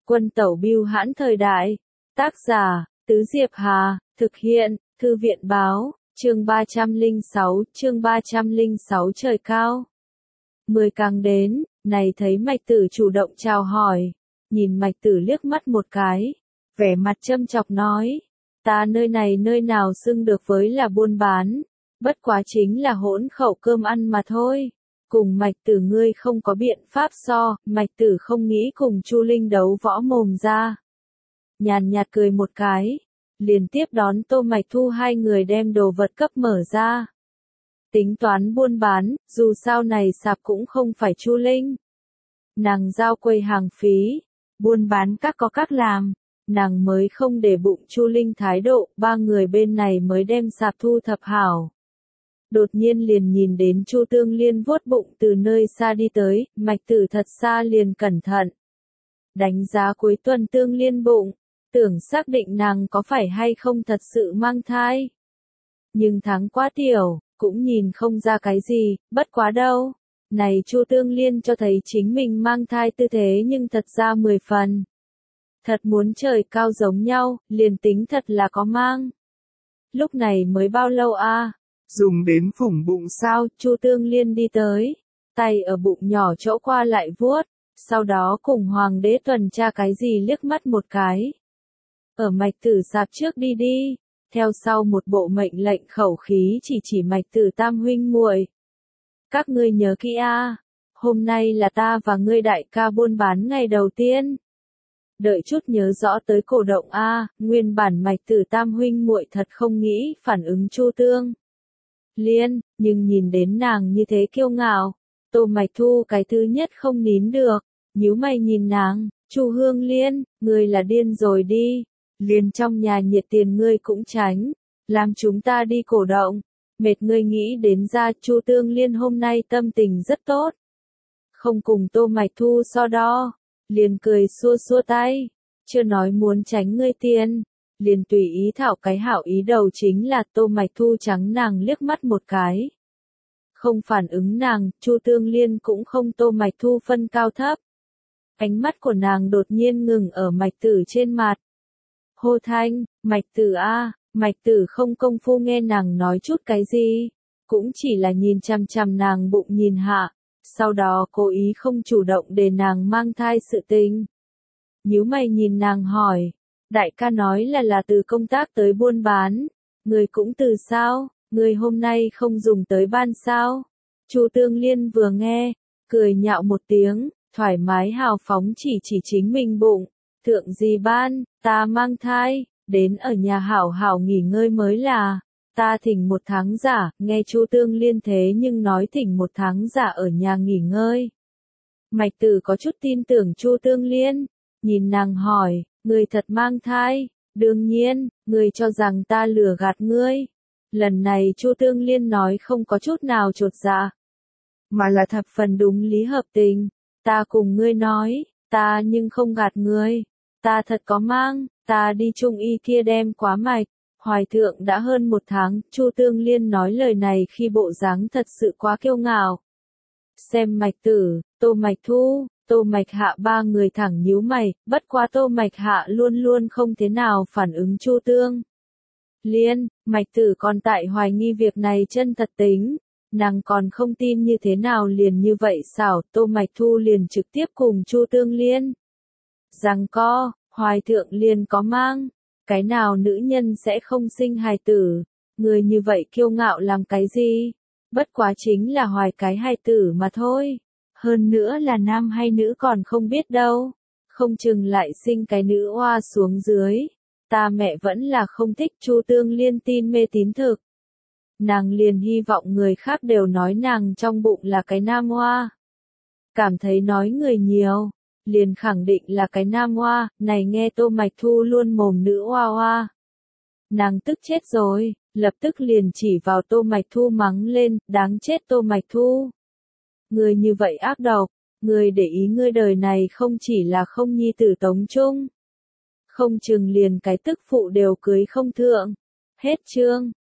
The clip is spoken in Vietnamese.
Quân tẩu bưu hãn thời đại. Tác giả, Tứ Diệp Hà, thực hiện, Thư viện báo, chương 306 trời cao. 10 càng đến, này thấy Mạch Tử chủ động chào hỏi, nhìn Mạch Tử liếc mắt một cái, vẻ mặt châm chọc nói, ta nơi này nơi nào xưng được với là buôn bán, bất quá chính là hỗn khẩu cơm ăn mà thôi. Cùng Mạch Tử ngươi không có biện pháp so, Mạch Tử không nghĩ cùng Chu Linh đấu võ mồm ra. Nhàn nhạt cười một cái, liền tiếp đón Tô Mạch Thu hai người đem đồ vật cấp mở ra. Tính toán buôn bán, dù sao này sạp cũng không phải Chu Linh. Nàng giao quầy hàng phí, buôn bán các có các làm, nàng mới không để bụng Chu Linh thái độ, ba người bên này mới đem sạp thu thập hảo. Đột nhiên liền nhìn đến Chu Tương Liên vuốt bụng từ nơi xa đi tới, Mạch Tử thật xa liền cẩn thận. Đánh giá cuối tuần Tương Liên bụng, tưởng xác định nàng có phải hay không thật sự mang thai. Nhưng tháng quá tiểu, cũng nhìn không ra cái gì, bất quá đâu. Này Chu Tương Liên cho thấy chính mình mang thai tư thế nhưng thật ra 10 phần. Thật muốn trời cao giống nhau, liền tính thật là có mang. Lúc này mới bao lâu a? Dùng đến phủng bụng sao? Chu Tương Liên đi tới, tay ở bụng nhỏ chỗ qua lại vuốt, sau đó cùng Hoàng đế tuần tra cái gì liếc mắt một cái. Ở Mạch Tử sạp trước đi đi, theo sau một bộ mệnh lệnh khẩu khí chỉ Mạch Tử tam huynh muội. Các ngươi nhớ kỹ a, hôm nay là ta và ngươi đại ca buôn bán ngày đầu tiên. Đợi chút nhớ rõ tới cổ động a, nguyên bản Mạch Tử tam huynh muội thật không nghĩ phản ứng Chu Tương Liên, nhưng nhìn đến nàng như thế kiêu ngạo, Tô Mạch Thu cái thứ nhất không nín được, nhíu mày nhìn nàng, Chu Hương Liên, ngươi là điên rồi đi, liền trong nhà nhiệt tiền ngươi cũng tránh, làm chúng ta đi cổ động, mệt ngươi nghĩ đến ra. Chu Tương Liên hôm nay tâm tình rất tốt, không cùng Tô Mạch Thu so đo, liền cười xua xua tay, chưa nói muốn tránh ngươi tiền. Liền tùy ý thảo cái hảo ý đầu chính là Tô Mạch Thu trắng nàng liếc mắt một cái. Không phản ứng nàng, Chu Tương Liên cũng không Tô Mạch Thu phân cao thấp. Ánh mắt của nàng đột nhiên ngừng ở Mạch Tử trên mặt. Hô thanh, Mạch Tử a, Mạch Tử không công phu nghe nàng nói chút cái gì, cũng chỉ là nhìn chằm chằm nàng bụng nhìn hạ, sau đó cố ý không chủ động để nàng mang thai sự tình. Nhíu mày nhìn nàng hỏi. Đại ca nói là từ công tác tới buôn bán, người cũng từ sao, người hôm nay không dùng tới ban sao. Chu Tương Liên vừa nghe, cười nhạo một tiếng, thoải mái hào phóng chỉ chính mình bụng, thượng gì ban, ta mang thai, đến ở nhà hảo hảo nghỉ ngơi mới là, ta thỉnh 1 tháng giả, nghe Chu Tương Liên thế nhưng nói thỉnh 1 tháng giả ở nhà nghỉ ngơi. Mạch Tử có chút tin tưởng Chu Tương Liên, nhìn nàng hỏi. Ngươi thật mang thai, đương nhiên, ngươi cho rằng ta lừa gạt ngươi. Lần này Chu Tương Liên nói không có chút nào chột dạ, mà là thập phần đúng lý hợp tình. Ta cùng ngươi nói, ta nhưng không gạt ngươi, ta thật có mang, ta đi trung y kia đem quá mạch, hoài thượng đã hơn 1 tháng. Chu Tương Liên nói lời này khi bộ dáng thật sự quá kiêu ngạo. Xem Mạch Tử, Tô Mạch Thu, Tô Mạch Hạ ba người thẳng nhíu mày, bất quá Tô Mạch Hạ luôn luôn không thế nào phản ứng Chu Tương Liên. Mạch Tử còn tại hoài nghi việc này chân thật tính, nàng còn không tin như thế nào liền như vậy xảo. Tô Mạch Thu liền trực tiếp cùng Chu Tương Liên giằng co, hoài thượng liền có mang, cái nào nữ nhân sẽ không sinh hài tử, người như vậy kiêu ngạo làm cái gì, bất quá chính là hoài cái hài tử mà thôi. Hơn nữa là nam hay nữ còn không biết đâu, không chừng lại sinh cái nữ oa xuống dưới. Ta mẹ vẫn là không thích. Chu Tương Liên tin mê tín thực. Nàng liền hy vọng người khác đều nói nàng trong bụng là cái nam oa. Cảm thấy nói người nhiều, liền khẳng định là cái nam oa, này nghe Tô Mạch Thu luôn mồm nữ oa oa. Nàng tức chết rồi, lập tức liền chỉ vào Tô Mạch Thu mắng lên, đáng chết Tô Mạch Thu. Ngươi như vậy ác độc, ngươi để ý ngươi đời này không chỉ là không nhi tử tống trung, không chừng liền cái tức phụ đều cưới không thượng. Hết chương.